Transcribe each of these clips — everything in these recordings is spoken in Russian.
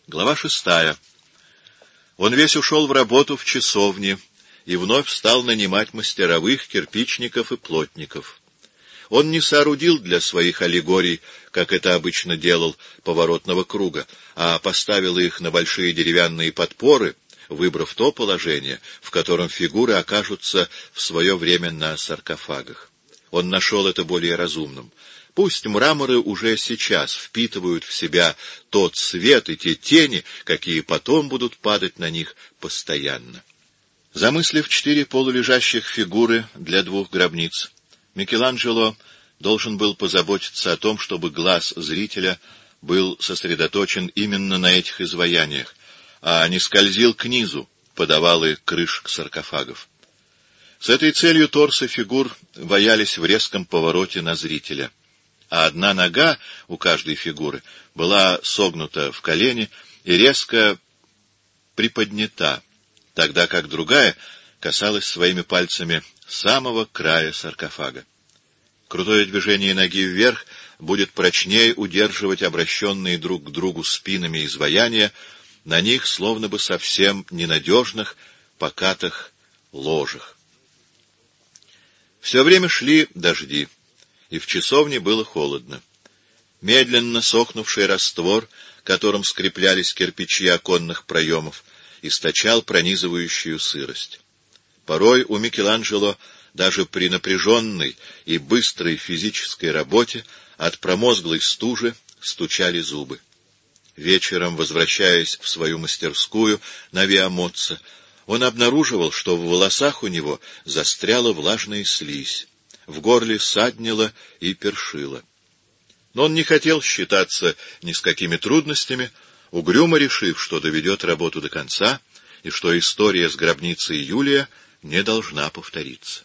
Глава 6. Он весь ушел в работу в часовне и вновь стал нанимать мастеровых, кирпичников и плотников. Он не соорудил для своих аллегорий, как это обычно делал, поворотного круга, а поставил их на большие деревянные подпоры, выбрав то положение, в котором фигуры окажутся в свое время на саркофагах. Он нашел это более разумным. Пусть мраморы уже сейчас впитывают в себя тот свет и те тени, какие потом будут падать на них постоянно. Замыслив 4 полулежащих фигуры для 2 гробниц, Микеланджело должен был позаботиться о том, чтобы глаз зрителя был сосредоточен именно на этих изваяниях, а не скользил к низу подавалы крышек саркофагов. С этой целью торсы фигур ваялись в резком повороте на зрителя, а одна нога у каждой фигуры была согнута в колени и резко приподнята, тогда как другая касалась своими пальцами самого края саркофага. Крутое движение ноги вверх будет прочнее удерживать обращенные друг к другу спинами изваяния на них словно бы совсем ненадежных, покатых ложах. Все время шли дожди, и в часовне было холодно. Медленно сохнувший раствор, которым скреплялись кирпичи оконных проемов, источал пронизывающую сырость. Порой у Микеланджело даже при напряженной и быстрой физической работе от промозглой стужи стучали зубы. Вечером, возвращаясь в свою мастерскую на Виа Моцца, он обнаруживал, что в волосах у него застряла влажная слизь, в горле саднило и першило. Но он не хотел считаться ни с какими трудностями, угрюмо решив, что доведет работу до конца и что история с гробницей Юлия не должна повториться.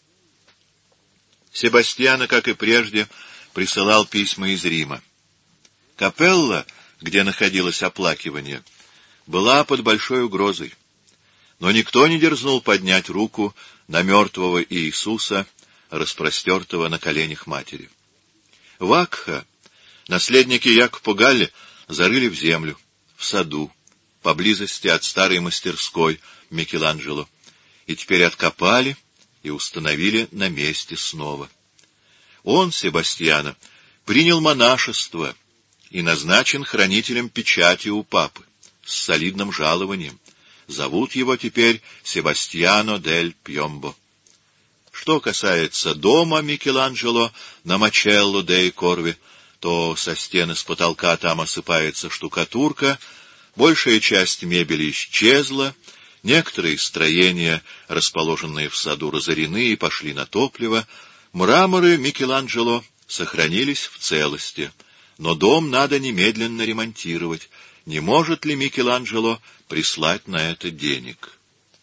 Себастьяно, как и прежде, присылал письма из Рима. Капелла, где находилось оплакивание, была под большой угрозой, но никто не дерзнул поднять руку на мертвого Иисуса, распростертого на коленях матери. Вакха наследники Якопо Галли зарыли в землю, в саду, поблизости от старой мастерской Микеланджело, и теперь откопали и установили на месте снова. Он, Себастьяно, принял монашество и назначен хранителем печати у папы с солидным жалованием. Зовут его теперь Себастьяно дель Пьомбо. Что касается дома Микеланджело на Мачелло деи Корви, то со стены с потолка там осыпается штукатурка, большая часть мебели исчезла, некоторые строения, расположенные в саду, разорены и пошли на топливо, мраморы Микеланджело сохранились в целости, но дом надо немедленно ремонтировать. Не может ли Микеланджело прислать на это денег?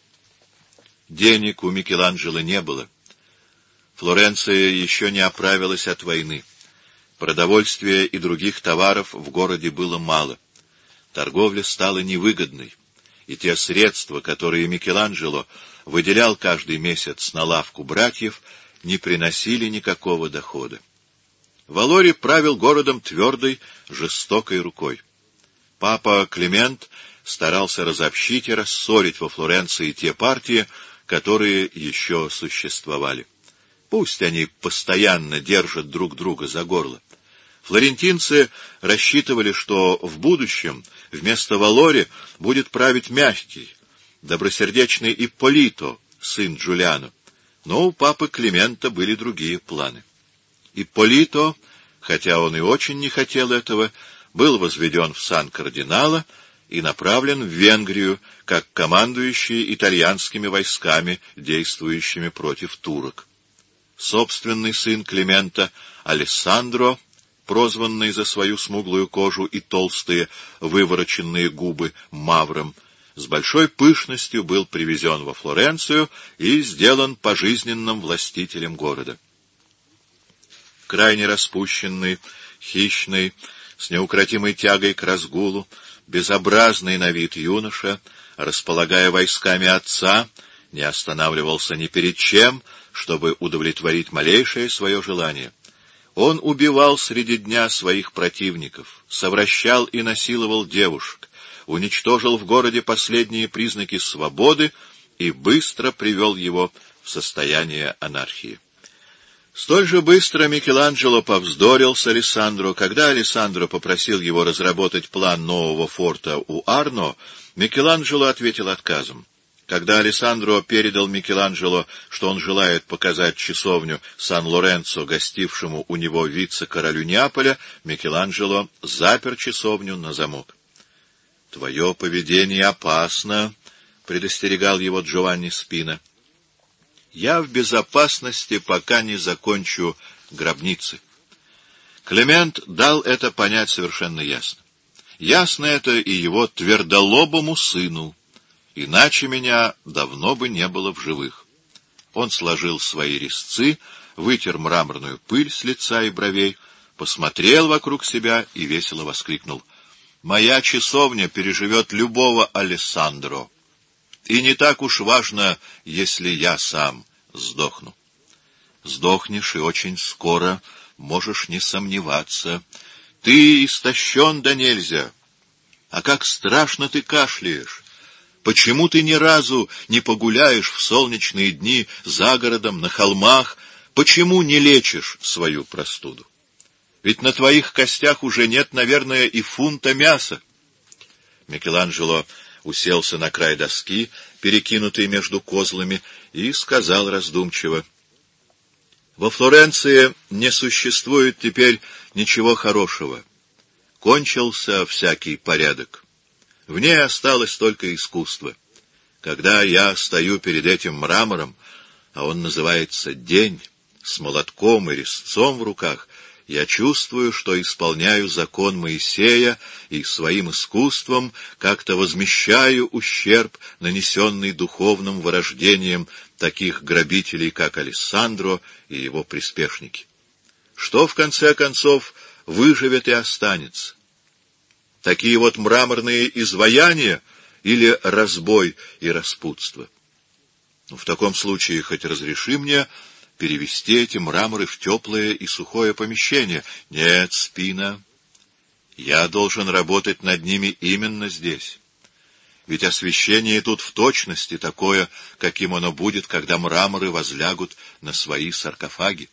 Денег у Микеланджело не было. Флоренция еще не оправилась от войны. Продовольствия и других товаров в городе было мало. Торговля стала невыгодной, и те средства, которые Микеланджело выделял каждый месяц на лавку братьев, не приносили никакого дохода. Валори правил городом твердой, жестокой рукой. Папа Климент старался разобщить и рассорить во Флоренции те партии, которые еще существовали. Пусть они постоянно держат друг друга за горло. Флорентинцы рассчитывали, что в будущем вместо Валори будет править мягкий, добросердечный Ипполито, сын Джулиано. Но у папы Климента были другие планы. Ипполито, хотя он и очень не хотел этого, был возведен в сан кардинала и направлен в Венгрию как командующий итальянскими войсками, действующими против турок. Собственный сын Климента, Алессандро, прозванный за свою смуглую кожу и толстые вывороченные губы Мавром, с большой пышностью был привезен во Флоренцию и сделан пожизненным властителем города. Крайне распущенный, хищный, с неукротимой тягой к разгулу, безобразный на вид юноша, располагая войсками отца, не останавливался ни перед чем, чтобы удовлетворить малейшее свое желание. Он убивал среди дня своих противников, совращал и насиловал девушек, уничтожил в городе последние признаки свободы и быстро привел его в состояние анархии. Столь же быстро Микеланджело повздорил с Алессандро. Когда Алессандро попросил его разработать план нового форта у Арно, Микеланджело ответил отказом. Когда Алессандро передал Микеланджело, что он желает показать часовню Сан-Лоренцо, гостившему у него вице-королю Неаполя, Микеланджело запер часовню на замок. — Твое поведение опасно, — предостерегал его Джованни Спина. — Я в безопасности, пока не закончу гробницы. Климент дал это понять совершенно ясно. Ясно это и его твердолобому сыну. Иначе меня давно бы не было в живых. Он сложил свои резцы, вытер мраморную пыль с лица и бровей, посмотрел вокруг себя и весело воскликнул: «Моя часовня переживет любого Алессандро. И не так уж важно, если я сам сдохну». «Сдохнешь, и очень скоро, можешь не сомневаться. Ты истощен да нельзя. А как страшно ты кашляешь! Почему ты ни разу не погуляешь в солнечные дни за городом, на холмах? Почему не лечишь свою простуду? Ведь на твоих костях уже нет, наверное, и фунта мяса». Микеланджело уселся на край доски, перекинутой между козлами, и сказал раздумчиво: «Во Флоренции не существует теперь ничего хорошего. Кончился всякий порядок. В ней осталось только искусство. Когда я стою перед этим мрамором, а он называется «День», с молотком и резцом в руках, я чувствую, что исполняю закон Моисея и своим искусством как-то возмещаю ущерб, нанесенный духовным вырождением таких грабителей, как Алессандро и его приспешники. Что, в конце концов, выживет и останется? Такие вот мраморные изваяния или разбой и распутство? В таком случае хоть разреши мне перевести эти мраморы в теплое и сухое помещение. Нет, Спина, я должен работать над ними именно здесь. Ведь освещение тут в точности такое, каким оно будет, когда мраморы возлягут на свои саркофаги.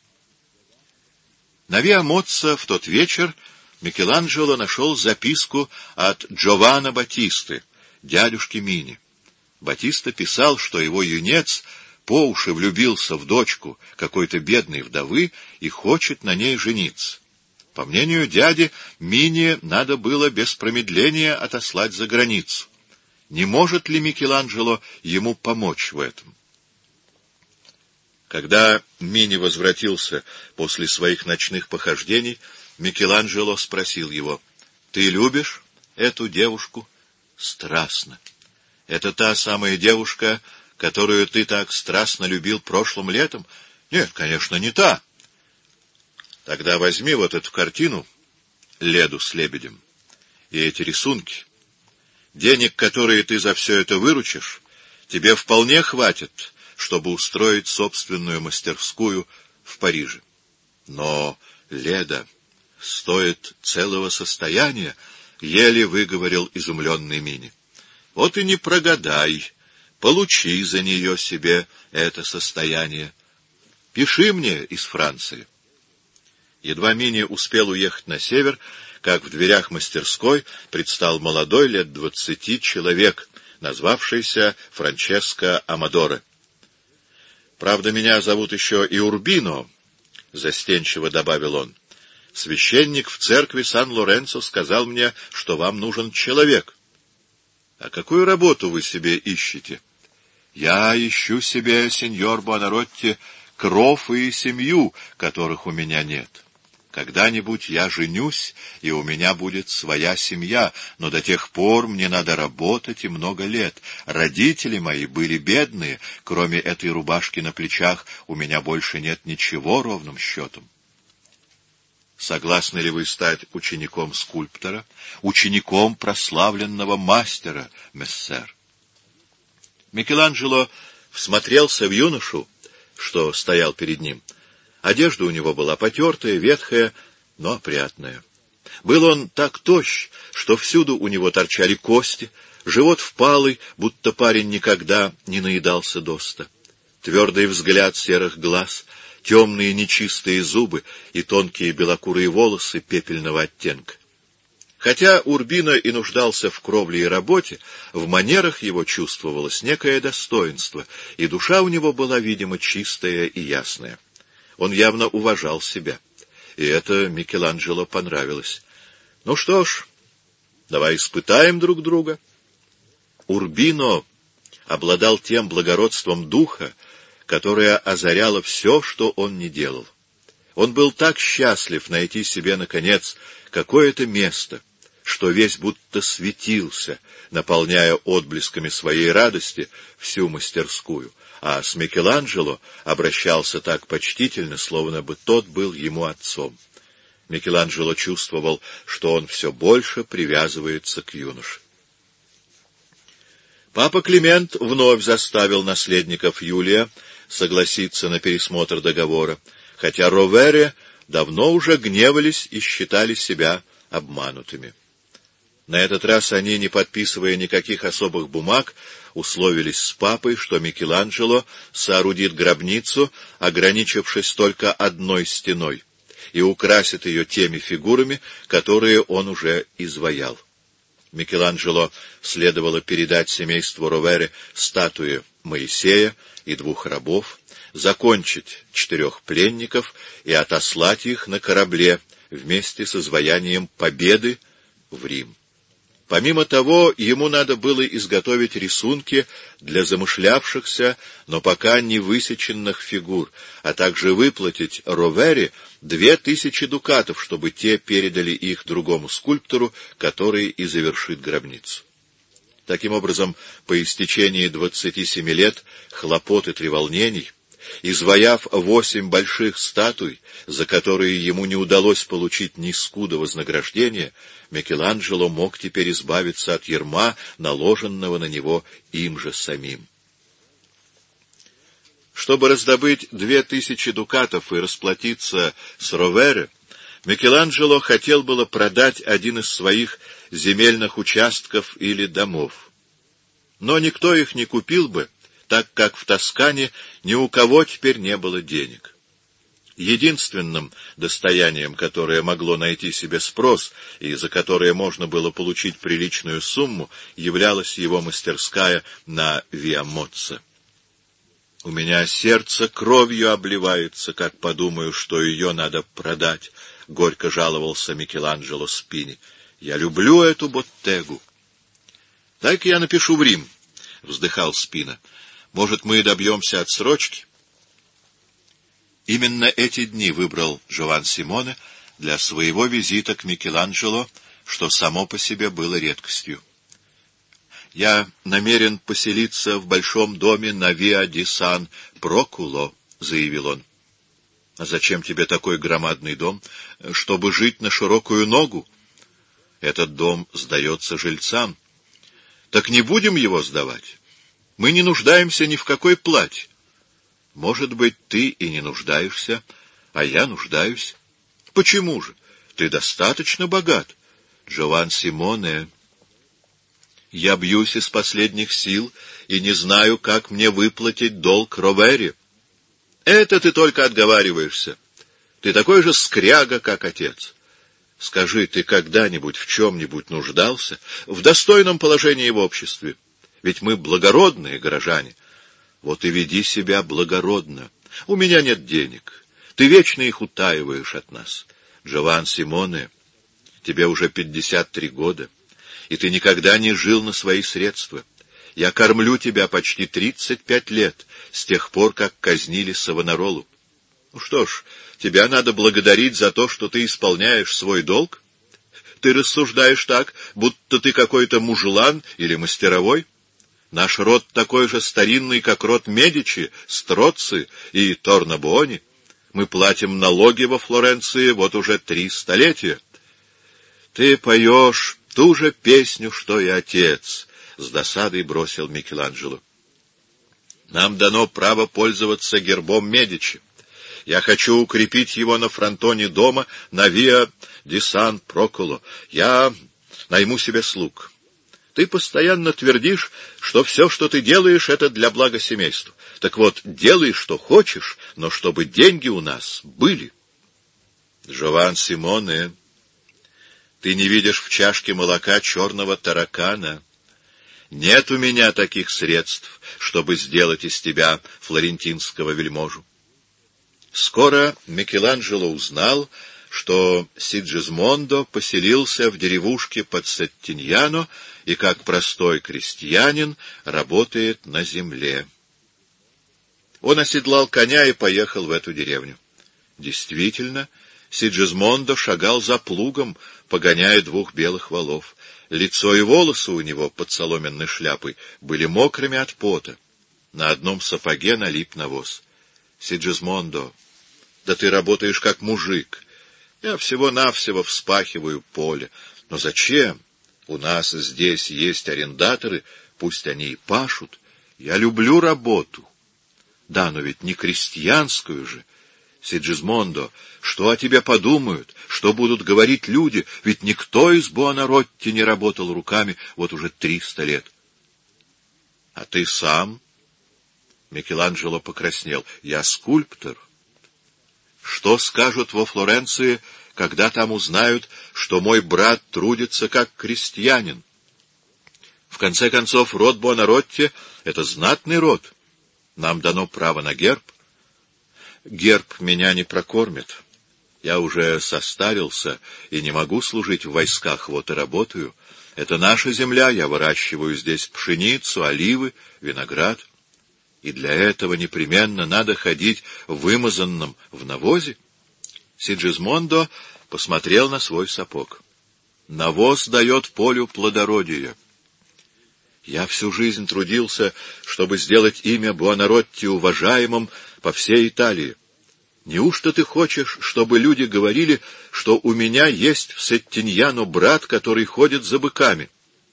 На Виа Моцца в тот вечер Микеланджело нашел записку от Джованна Батисты, дядюшки Мини. Батиста писал, что его юнец по уши влюбился в дочку какой-то бедной вдовы и хочет на ней жениться. По мнению дяди, Мини надо было без промедления отослать за границу. Не может ли Микеланджело ему помочь в этом? Когда Мини возвратился после своих ночных похождений, Микеланджело спросил его: «Ты любишь эту девушку?» «Страстно. Это та самая девушка, которую ты так страстно любил прошлым летом?» «Нет, конечно, не та». «Тогда возьми вот эту картину, Леду с лебедем, и эти рисунки. Денег, которые ты за все это выручишь, тебе вполне хватит, чтобы устроить собственную мастерскую в Париже. Но Леда стоит целого состояния», — еле выговорил изумленный Мини. «Вот и не прогадай, получи за нее себе это состояние. Пиши мне из Франции». Едва Мини успел уехать на север, как в дверях мастерской предстал молодой, лет 20 человек, назвавшийся Франческо Амадоре. «Правда, меня зовут еще и Урбино», — застенчиво добавил он. «Священник в церкви Сан-Лоренцо сказал мне, что вам нужен человек». «А какую работу вы себе ищете?» «Я ищу себе, сеньор Буонаротти, кров и семью, которых у меня нет. Когда-нибудь я женюсь, и у меня будет своя семья, но до тех пор мне надо работать и много лет. Родители мои были бедные, кроме этой рубашки на плечах у меня больше нет ничего ровным счетом». «Согласны ли вы стать учеником скульптора, учеником прославленного мастера, мессер?» Микеланджело всмотрелся в юношу, что стоял перед ним. Одежда у него была потертая, ветхая, но опрятная. Был он так тощ, что всюду у него торчали кости, живот впалый, будто парень никогда не наедался досыта. Твердый взгляд серых глаз, темные нечистые зубы и тонкие белокурые волосы пепельного оттенка. Хотя Урбино и нуждался в кровле и работе, в манерах его чувствовалось некое достоинство, и душа у него была, видимо, чистая и ясная. Он явно уважал себя, и это Микеланджело понравилось. Ну что ж, давай испытаем друг друга. Урбино обладал тем благородством духа, которое озаряло все, что он ни делал. Он был так счастлив найти себе, наконец, какое-то место, что весь будто светился, наполняя отблесками своей радости всю мастерскую, а с Микеланджело обращался так почтительно, словно бы тот был ему отцом. Микеланджело чувствовал, что он все больше привязывается к юноше. Папа Климент вновь заставил наследников Юлия согласиться на пересмотр договора, хотя Ровере давно уже гневались и считали себя обманутыми. На этот раз они, не подписывая никаких особых бумаг, условились с папой, что Микеланджело соорудит гробницу, ограничившись только одной стеной, и украсит ее теми фигурами, которые он уже изваял. Микеланджело следовало передать семейству Ровере статуи Моисея и 2 рабов, закончить 4 пленников и отослать их на корабле вместе с изваянием Победы в Рим. Помимо того, ему надо было изготовить рисунки для замышлявшихся, но пока не высеченных фигур, а также выплатить Ровере 2000 дукатов, чтобы те передали их другому скульптору, который и завершит гробницу. Таким образом, по истечении 27 лет хлопот и треволнений, изваяв 8 больших статуй, за которые ему не удалось получить ни скуда вознаграждения, Микеланджело мог теперь избавиться от ярма, наложенного на него им же самим. Чтобы раздобыть 2000 дукатов и расплатиться с Ровере, Микеланджело хотел было продать один из своих земельных участков или домов. Но никто их не купил бы, так как в Тоскане ни у кого теперь не было денег. Единственным достоянием, которое могло найти себе спрос и за которое можно было получить приличную сумму, являлась его мастерская на Виа-Моццо. «У меня сердце кровью обливается, как подумаю, что ее надо продать», — горько жаловался Микеланджело Спини. «Я люблю эту боттегу». «Дай-ка я напишу в Рим», — вздыхал Спина. «Может, мы и добьемся отсрочки?» Именно эти дни выбрал Джован Симоне для своего визита к Микеланджело, что само по себе было редкостью. «Я намерен поселиться в большом доме на Виа-ди-Сан-Прокуло», — заявил он. «А зачем тебе такой громадный дом? Чтобы жить на широкую ногу? Этот дом сдается жильцам. Так не будем его сдавать. Мы не нуждаемся ни в какой плате. Может быть, ты и не нуждаешься, а я нуждаюсь. Почему же? Ты достаточно богат. Джован Симоне, я бьюсь из последних сил и не знаю, как мне выплатить долг Ровере. Это ты только отговариваешься. Ты такой же скряга, как отец. Скажи, ты когда-нибудь в чем-нибудь нуждался? В достойном положении в обществе? Ведь мы благородные горожане. Вот и веди себя благородно. У меня нет денег. Ты вечно их утаиваешь от нас. Джован Симоне, тебе уже 53 года, и ты никогда не жил на свои средства. Я кормлю тебя почти 35 лет, с тех пор, как казнили Савонаролу. Ну что ж, тебя надо благодарить за то, что ты исполняешь свой долг. Ты рассуждаешь так, будто ты какой-то мужлан или мастеровой. Наш род такой же старинный, как род Медичи, Строцци и Торнабуони. Мы платим налоги во Флоренции вот уже 3 столетия. Ты поешь ту же песню, что и отец, — с досадой бросил Микеланджело. Нам дано право пользоваться гербом Медичи. Я хочу укрепить его на фронтоне дома на Виа ди Сан-Проколо. Я найму себе слуг. Ты постоянно твердишь, что все, что ты делаешь, это для блага семейства. Так вот, делай, что хочешь, но чтобы деньги у нас были. Джован Симоне, ты не видишь в чашке молока черного таракана. Нет у меня таких средств, чтобы сделать из тебя флорентинского вельможу. Скоро Микеланджело узнал, что Сиджисмондо поселился в деревушке под Сеттиньяно и, как простой крестьянин, работает на земле. Он оседлал коня и поехал в эту деревню. Действительно, Сиджисмондо шагал за плугом, погоняя 2 белых волов. Лицо и волосы у него под соломенной шляпой были мокрыми от пота. На одном сапоге налип навоз. Сиджисмондо, да ты работаешь как мужик. Я всего-навсего вспахиваю поле. Но зачем? У нас здесь есть арендаторы, пусть они и пашут. Я люблю работу. Да, но ведь не крестьянскую же. Сиджисмондо, что о тебе подумают, что будут говорить люди, ведь никто из Буонаротти не работал руками вот уже 300 лет. А ты сам? Микеланджело покраснел. Я скульптор. Что скажут во Флоренции, когда там узнают, что мой брат трудится как крестьянин? В конце концов, род Буонаротти — это знатный род. Нам дано право на герб. Герб меня не прокормит. Я уже состарился и не могу служить в войсках, вот и работаю. Это наша земля, я выращиваю здесь пшеницу, оливы, виноград. И для этого непременно надо ходить вымазанным в навозе. Сиджисмондо посмотрел на свой сапог. Навоз дает полю плодородие. Я всю жизнь трудился, чтобы сделать имя Буонаротти уважаемым по всей Италии. Неужто ты хочешь, чтобы люди говорили, что у меня есть в Сеттиньяно брат, который ходит за быками?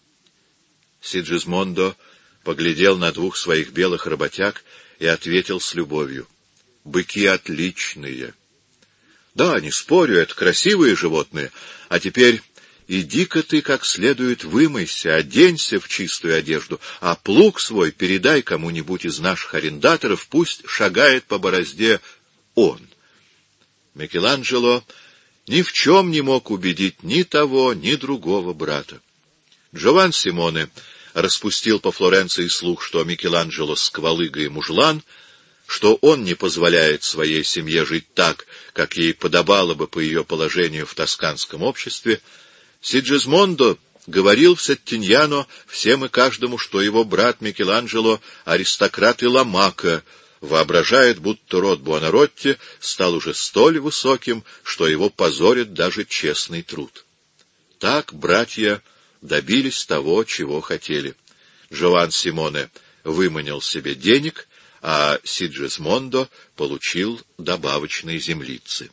Сиджисмондо поглядел на 2 своих белых работяг и ответил с любовью. Быки отличные. Да, не спорю, это красивые животные. А теперь иди-ка ты как следует вымойся, оденься в чистую одежду, а плуг свой передай кому-нибудь из наших арендаторов, пусть шагает по борозде он. Микеланджело ни в чем не мог убедить ни того, ни другого брата. Джован Симоне распустил по Флоренции слух, что Микеланджело сквалыга и мужлан, что он не позволяет своей семье жить так, как ей подобало бы по ее положению в тосканском обществе. Сиджисмондо говорил в Сеттиньяно всем и каждому, что его брат Микеланджело — аристократ и ломака, воображает, будто род Буонаротти стал уже столь высоким, что его позорит даже честный труд. Так братья добились того, чего хотели. Джован Симоне выманил себе денег, а Сиджисмондо получил добавочные землицы.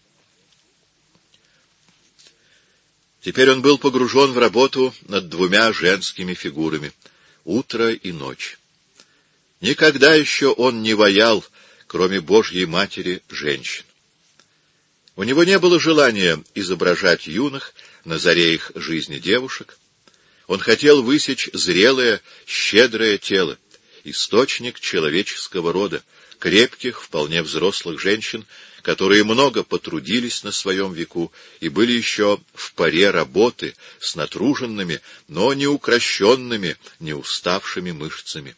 Теперь он был погружен в работу над 2 женскими фигурами — утро и ночь. Никогда еще он не ваял, кроме Божьей Матери, женщин. У него не было желания изображать юных на заре их жизни девушек. Он хотел высечь зрелое, щедрое тело, источник человеческого рода, крепких, вполне взрослых женщин, которые много потрудились на своем веку и были еще в поре работы с натруженными, но не укрощенными, не уставшими мышцами.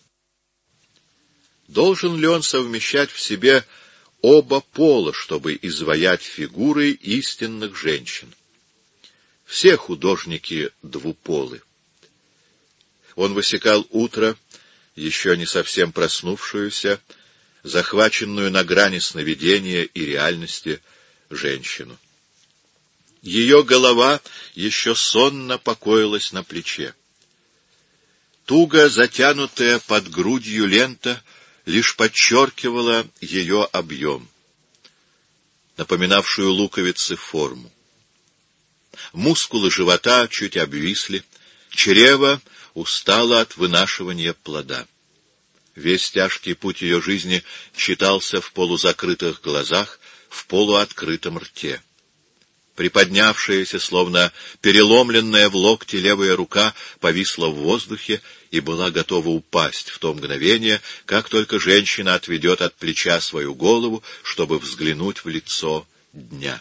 Должен ли он совмещать в себе оба пола, чтобы изваять фигуры истинных женщин? Все художники двуполы. Он высекал утро, еще не совсем проснувшуюся, захваченную на грани сновидения и реальности женщину. Ее голова еще сонно покоилась на плече. Туго затянутая под грудью лента лишь подчеркивала ее объем, напоминавшую луковицы форму. Мускулы живота чуть обвисли, чрево устало от вынашивания плода. Весь тяжкий путь ее жизни читался в полузакрытых глазах, в полуоткрытом рте. Приподнявшаяся, словно переломленная в локте левая рука, повисла в воздухе и была готова упасть в то мгновение, как только женщина отведет от плеча свою голову, чтобы взглянуть в лицо дня.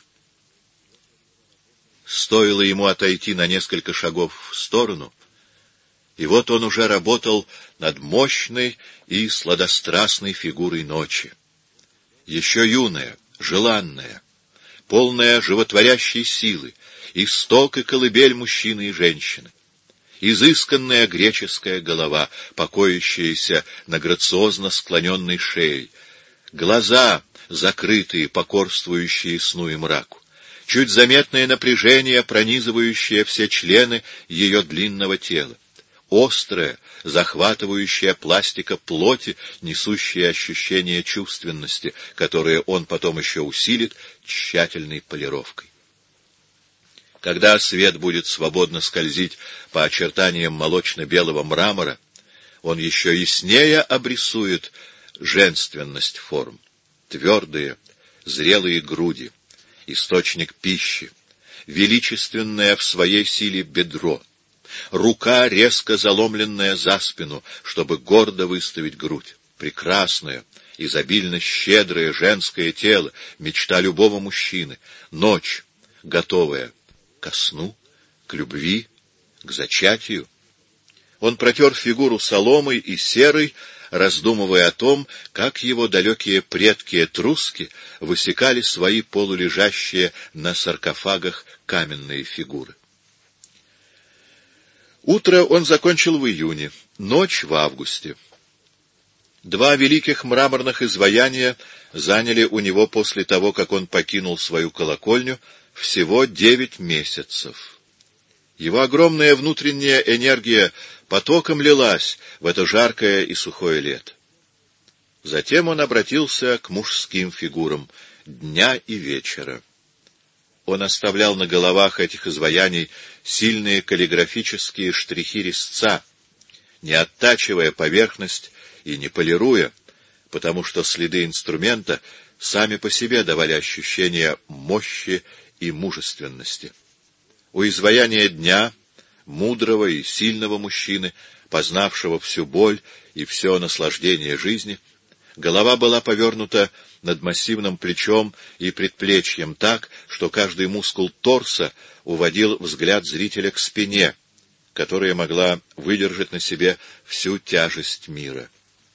Стоило ему отойти на несколько шагов в сторону, и вот он уже работал над мощной и сладострастной фигурой ночи. Еще юная, желанная, полная животворящей силы, исток и колыбель мужчины и женщины. Изысканная греческая голова, покоящаяся на грациозно склоненной шее, глаза, закрытые, покорствующие сну и мраку, чуть заметное напряжение, пронизывающее все члены ее длинного тела, острая, захватывающая пластика плоти, несущая ощущение чувственности, которое он потом еще усилит тщательной полировкой. Когда свет будет свободно скользить по очертаниям молочно-белого мрамора, он еще яснее обрисует женственность форм, твердые, зрелые груди, источник пищи, величественное в своей силе бедро, рука, резко заломленная за спину, чтобы гордо выставить грудь, прекрасное, изобильно щедрое женское тело, мечта любого мужчины, ночь, готовая ко сну, к любви, к зачатию. Он протер фигуру соломой и серой, раздумывая о том, как его далекие предки-этруски высекали свои полулежащие на саркофагах каменные фигуры. Утро он закончил в июне, ночь в августе. Два великих мраморных изваяния заняли у него после того, как он покинул свою колокольню, всего 9 месяцев. Его огромная внутренняя энергия потоком лилась в это жаркое и сухое лето. Затем он обратился к мужским фигурам дня и вечера. Он оставлял на головах этих изваяний сильные каллиграфические штрихи резца, не оттачивая поверхность и не полируя, потому что следы инструмента сами по себе давали ощущение мощи и мужественности. У изваяния дня, мудрого и сильного мужчины, познавшего всю боль и все наслаждение жизни, голова была повернута над массивным плечом и предплечьем так, что каждый мускул торса уводил взгляд зрителя к спине, которая могла выдержать на себе всю тяжесть мира.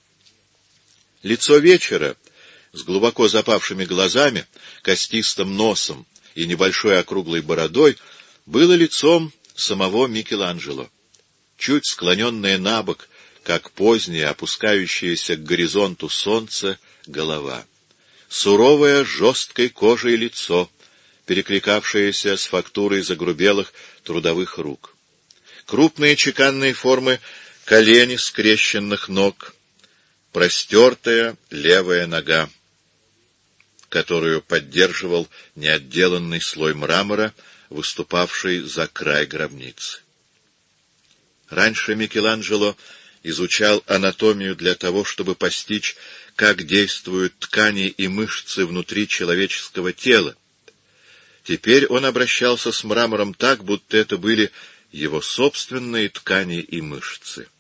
Лицо вечера, с глубоко запавшими глазами, костистым носом и небольшой округлой бородой, было лицом самого Микеланджело. Чуть склоненная набок, как позднее, опускающееся к горизонту солнце, голова. Суровое, жесткой кожей лицо, перекликавшееся с фактурой загрубелых трудовых рук. Крупные чеканные формы колени скрещенных ног, простертая левая нога, которую поддерживал неотделанный слой мрамора, выступавший за край гробницы. Раньше Микеланджело изучал анатомию для того, чтобы постичь, как действуют ткани и мышцы внутри человеческого тела. Теперь он обращался с мрамором так, будто это были его собственные ткани и мышцы.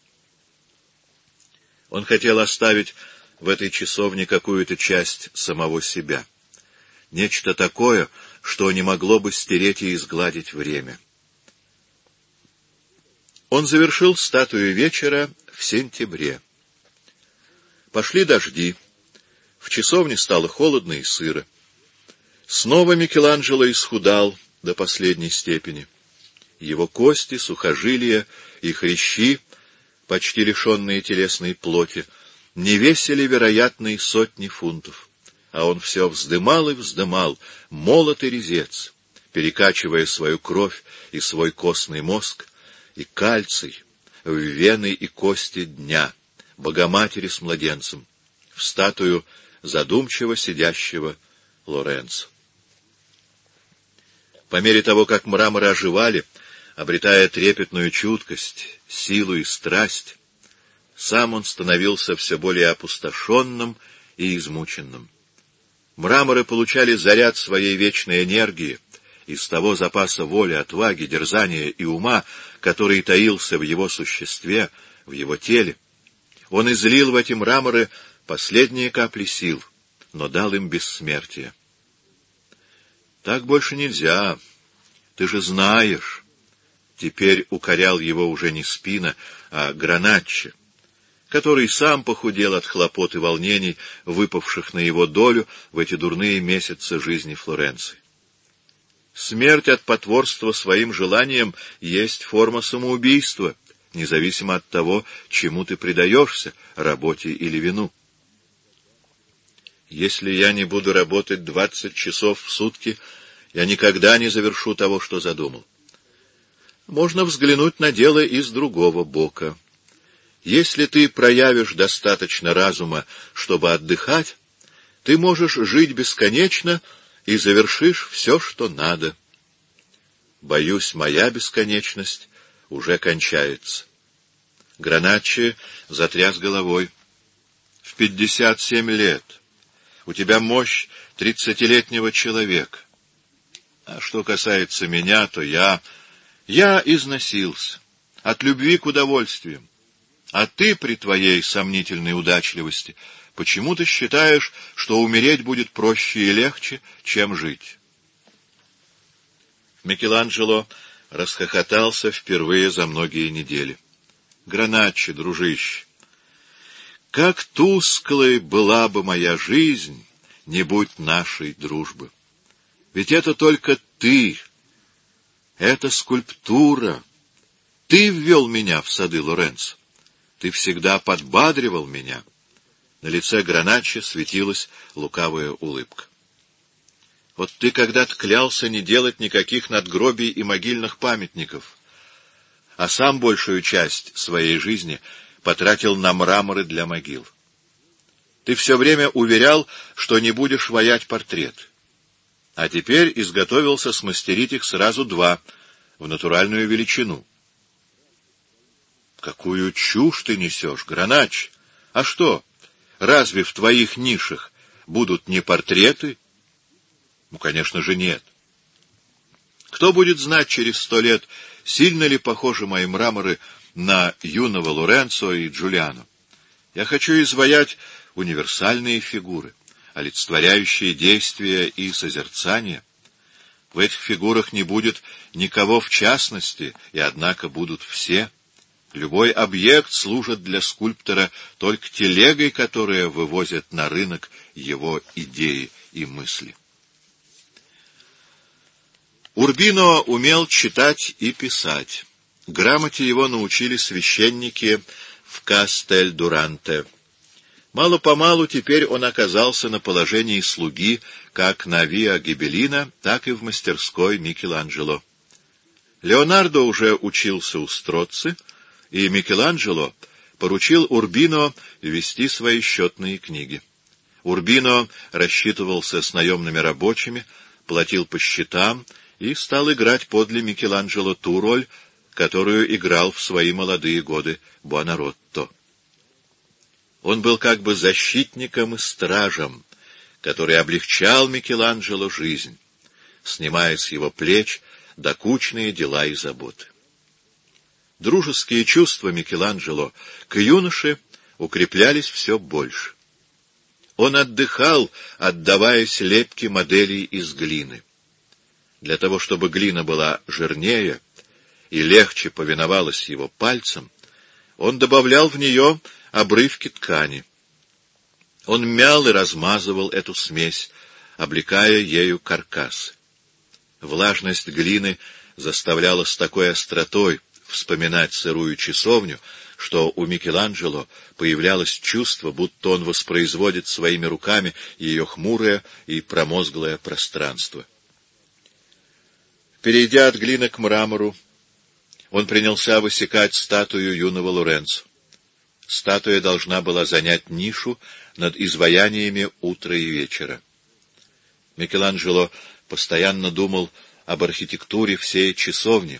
Он хотел оставить в этой часовне какую-то часть самого себя. Нечто такое, что не могло бы стереть и изгладить время. Он завершил статую вечера в сентябре. Пошли дожди. В часовне стало холодно и сыро. Снова Микеланджело исхудал до последней степени. Его кости, сухожилия и хрящи, почти лишенные телесной плоти, не весили вероятные 100 фунтов. А он все вздымал и вздымал, молот и резец, перекачивая свою кровь и свой костный мозг, и кальций в вены и кости дня, Богоматери с младенцем, в статую задумчиво сидящего Лоренцо. По мере того, как мраморы оживали, обретая трепетную чуткость, силу и страсть, Сам он становился все более опустошенным и измученным. Мраморы получали заряд своей вечной энергии из того запаса воли, отваги, дерзания и ума, который таился в его существе, в его теле. Он излил в эти мраморы последние капли сил, но дал им бессмертие. «Так больше нельзя, ты же знаешь». Теперь укорял его уже не Спина, а Граначчи, который сам похудел от хлопот и волнений, выпавших на его долю в эти дурные месяцы жизни Флоренции. Смерть от потворства своим желаниям есть форма самоубийства, независимо от того, чему ты предаешься, работе или вину. Если я не буду работать 20 часов в сутки, я никогда не завершу того, что задумал. Можно взглянуть на дело и с другого бока. Если ты проявишь достаточно разума, чтобы отдыхать, ты можешь жить бесконечно и завершишь все, что надо. Боюсь, моя бесконечность уже кончается. Граначчи затряс головой. В 57 лет. У тебя мощь 30-летнего человека. А что касается меня, то я износился от любви к удовольствиям. А ты при твоей сомнительной удачливости почему-то считаешь, что умереть будет проще и легче, чем жить. Микеланджело расхохотался впервые за многие недели. Граначчи, дружище, как тусклой была бы моя жизнь, не будь нашей дружбы. Ведь это только ты, это скульптура. Ты ввел меня в сады Лоренцо. Ты всегда подбадривал меня. На лице Граначчи светилась лукавая улыбка. Вот ты когда-то клялся не делать никаких надгробий и могильных памятников, а сам большую часть своей жизни потратил на мраморы для могил. Ты все время уверял, что не будешь ваять портрет, а теперь изготовился смастерить их сразу два, в натуральную величину. Какую чушь ты несешь, Граначчи! А что, разве в твоих нишах будут не портреты? Ну, конечно же, нет. Кто будет знать через 100 лет, сильно ли похожи мои мраморы на юного Лоренцо и Джулиано? Я хочу изваять универсальные фигуры, олицетворяющие действия и созерцание. В этих фигурах не будет никого в частности, и однако будут все. Любой объект служит для скульптора только телегой, которая вывозит на рынок его идеи и мысли. Урбино умел читать и писать. Грамоте его научили священники в Кастель-Дуранте. Мало-помалу теперь он оказался на положении слуги как на Виа Гибеллина, так и в мастерской Микеланджело. Леонардо уже учился у Строцци, и Микеланджело поручил Урбино вести свои счетные книги. Урбино рассчитывался с наемными рабочими, платил по счетам и стал играть подле Микеланджело ту роль, которую играл в свои молодые годы Буонаротто. Он был как бы защитником и стражем, который облегчал Микеланджело жизнь, снимая с его плеч докучные дела и заботы. Дружеские чувства Микеланджело к юноше укреплялись все больше. Он отдыхал, отдаваясь лепке моделей из глины. Для того, чтобы глина была жирнее и легче повиновалась его пальцам, он добавлял в нее обрывки ткани. Он мял и размазывал эту смесь, облекая ею каркас. Влажность глины заставляла с такой остротой вспоминать сырую часовню, что у Микеланджело появлялось чувство, будто он воспроизводит своими руками ее хмурое и промозглое пространство. Перейдя от глины к мрамору, он принялся высекать статую юного Лоренцо. Статуя должна была занять нишу над изваяниями утра и вечера. Микеланджело постоянно думал об архитектуре всей часовни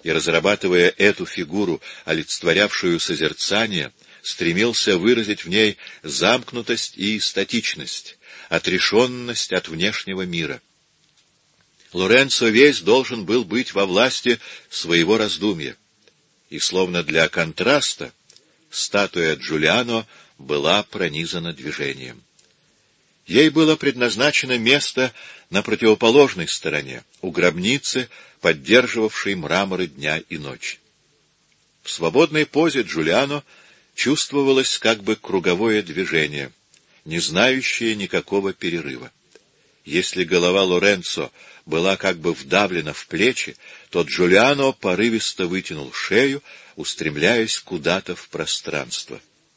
и, разрабатывая эту фигуру, олицетворявшую созерцание, стремился выразить в ней замкнутость и статичность, отрешенность от внешнего мира. Лоренцо весь должен был быть во власти своего раздумья, и, словно для контраста, статуя Джулиано была пронизана движением. Ей было предназначено место на противоположной стороне, у гробницы, поддерживавшей мраморы дня и ночи. В свободной позе Джулиано чувствовалось как бы круговое движение, не знающее никакого перерыва. Если голова Лоренцо была как бы вдавлена в плечи, то Джулиано порывисто вытянул шею, устремляясь куда-то в пространство.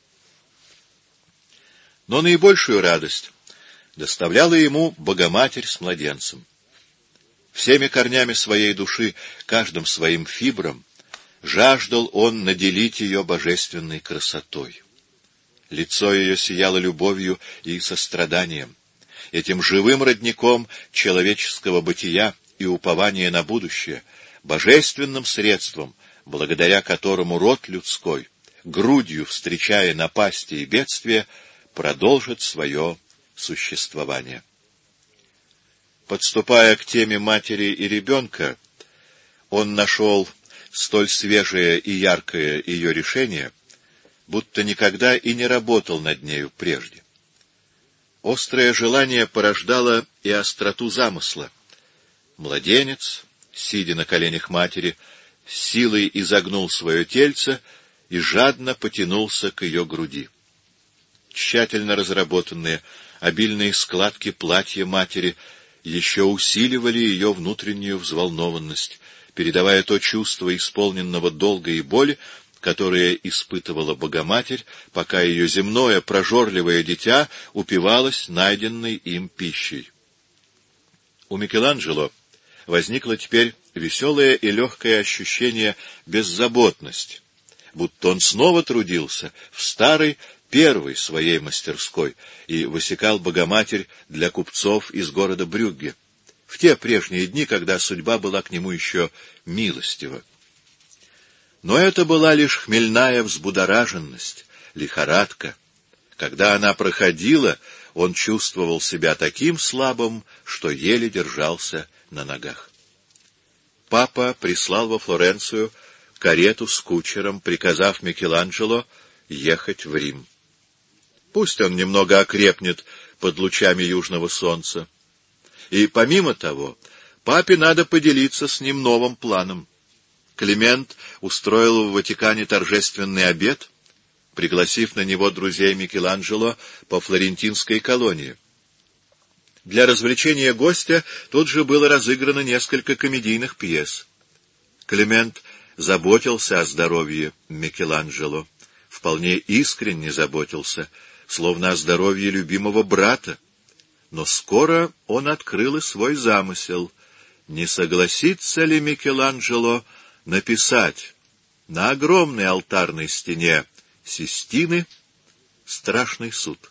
Но наибольшую радость доставляла ему Богоматерь с младенцем. Всеми корнями своей души, каждым своим фибром, жаждал он наделить ее божественной красотой. Лицо ее сияло любовью и состраданием, этим живым родником человеческого бытия и упования на будущее, божественным средством, благодаря которому род людской, грудью встречая напасти и бедствия, продолжит свое существование. Подступая к теме матери и ребенка, он нашел столь свежее и яркое ее решение, будто никогда и не работал над нею прежде. Острое желание порождало и остроту замысла. Младенец, сидя на коленях матери, с силой изогнул свое тельце и жадно потянулся к ее груди. Тщательно разработанные, обильные складки платья матери еще усиливали ее внутреннюю взволнованность, передавая то чувство исполненного долга и боли, которое испытывала Богоматерь, пока ее земное прожорливое дитя упивалось найденной им пищей. У Микеланджело возникло теперь веселое и легкое ощущение беззаботности, будто он снова трудился в старой, первой своей мастерской и высекал Богоматерь для купцов из города Брюгге, в те прежние дни, когда судьба была к нему еще милостива. Но это была лишь хмельная взбудораженность, лихорадка. Когда она проходила, он чувствовал себя таким слабым, что еле держался на ногах. Папа прислал во Флоренцию карету с кучером, приказав Микеланджело ехать в Рим. Пусть он немного окрепнет под лучами южного солнца. И помимо того, папе надо поделиться с ним новым планом. Климент устроил в Ватикане торжественный обед, пригласив на него друзей Микеланджело по флорентинской колонии. Для развлечения гостя тут же было разыграно несколько комедийных пьес. Климент заботился о здоровье Микеланджело, вполне искренне заботился, словно о здоровье любимого брата. Но скоро он открыл и свой замысел. Не согласится ли Микеланджело написать на огромной алтарной стене Систины страшный суд?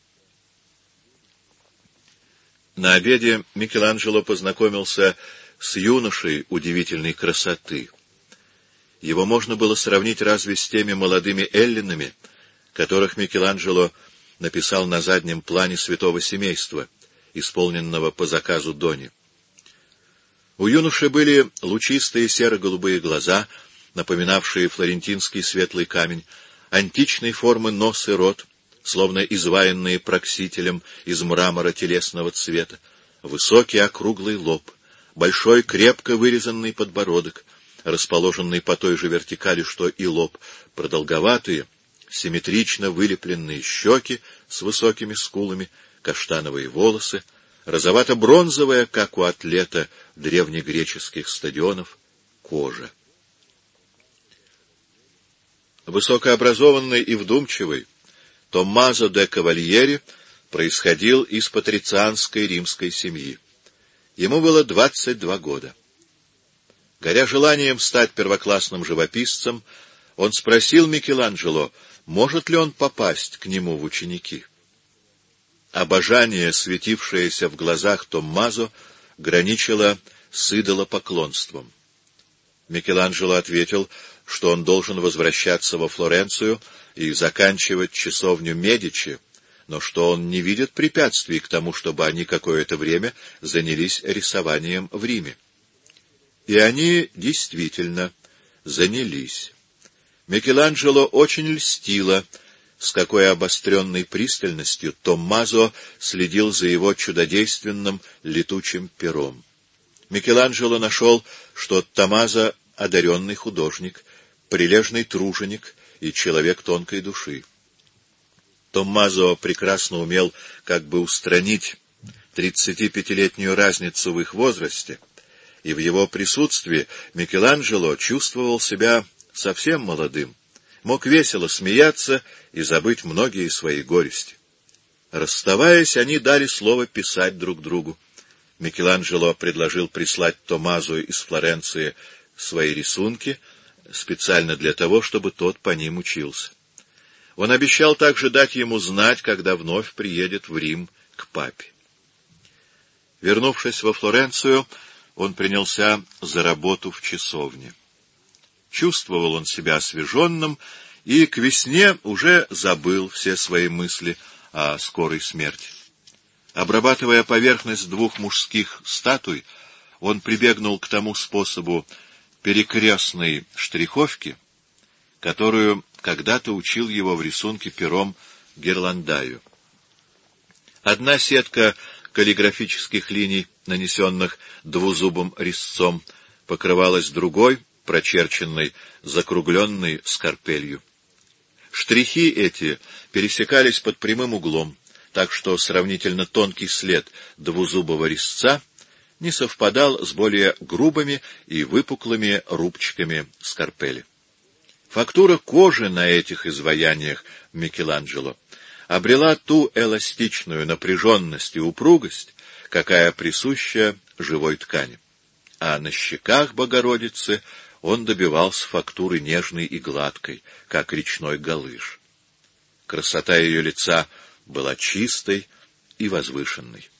На обеде Микеланджело познакомился с юношей удивительной красоты. Его можно было сравнить разве с теми молодыми эллинами, которых Микеланджело написал на заднем плане святого семейства, исполненного по заказу Дони. У юноши были лучистые серо-голубые глаза, напоминавшие флорентинский светлый камень, античной формы нос и рот, словно изваянные Проксителем из мрамора телесного цвета, высокий округлый лоб, большой крепко вырезанный подбородок, расположенный по той же вертикали, что и лоб, продолговатые, симметрично вылепленные щеки с высокими скулами, каштановые волосы, розовато-бронзовая, как у атлета древнегреческих стадионов, кожа. Высокообразованный и вдумчивый, Томмазо де Кавальери происходил из патрицианской римской семьи. Ему было 22 года. Горя желанием стать первоклассным живописцем, он спросил Микеланджело, может ли он попасть к нему в ученики. Обожание, светившееся в глазах Томмазо, граничило с идолопоклонством. Микеланджело ответил, что он должен возвращаться во Флоренцию и заканчивать часовню Медичи, но что он не видит препятствий к тому, чтобы они какое-то время занялись рисованием в Риме. И они действительно занялись. Микеланджело очень льстило, с какой обостренной пристальностью Томмазо следил за его чудодейственным летучим пером. Микеланджело нашел, что Томмазо — одаренный художник, прилежный труженик и человек тонкой души. Томмазо прекрасно умел как бы устранить 35-летнюю разницу в их возрасте, и в его присутствии Микеланджело чувствовал себя совсем молодым, мог весело смеяться и забыть многие свои горести. Расставаясь, они дали слово писать друг другу. Микеланджело предложил прислать Томмазо из Флоренции свои рисунки специально для того, чтобы тот по ним учился. Он обещал также дать ему знать, когда вновь приедет в Рим к папе. Вернувшись во Флоренцию, он принялся за работу в часовне. Чувствовал он себя освеженным и к весне уже забыл все свои мысли о скорой смерти. Обрабатывая поверхность двух мужских статуй, он прибегнул к тому способу перекрестной штриховки, которую когда-то учил его в рисунке пером Герландаю. Одна сетка каллиграфических линий, нанесенных двузубым резцом, покрывалась другой, прочерченной, закругленной скальпелью. Штрихи эти пересекались под прямым углом, так что сравнительно тонкий след двузубого резца не совпадал с более грубыми и выпуклыми рубчиками скальпеля. Фактура кожи на этих изваяниях Микеланджело обрела ту эластичную напряженность и упругость, какая присуща живой ткани. А на щеках Богородицы он добивался фактуры нежной и гладкой, как речной галыш. Красота ее лица была чистой и возвышенной.